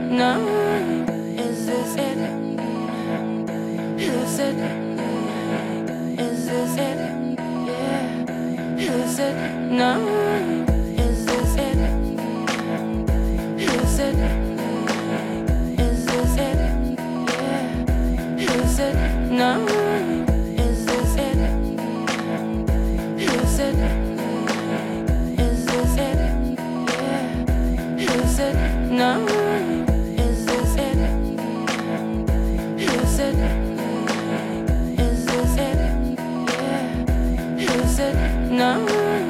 No, is this it? Is it? Is this it? Yeah. Is it? No, is this it? Is it? Is this it? Yeah. Is it? No, is this it? Is it? Is this it? Yeah. Is it? No. Is this it? Is it? Is this it? Yeah. Is it? No.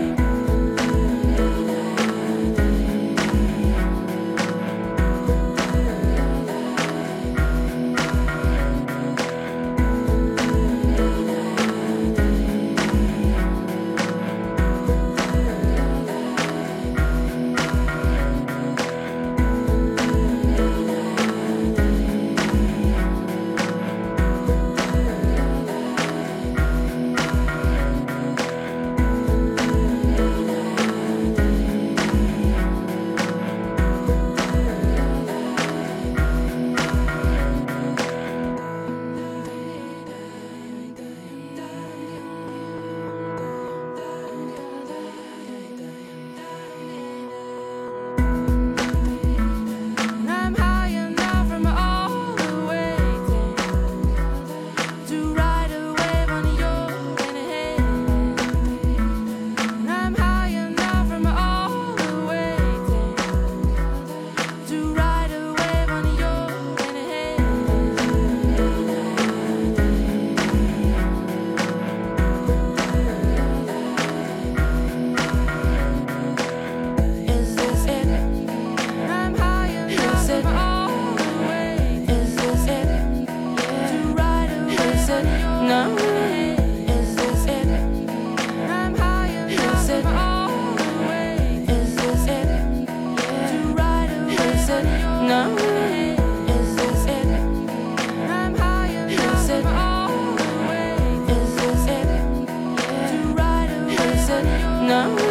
No, is this it? Is it? Is this it? Is it? No, is this it? Is it? Is this it? Is it? No.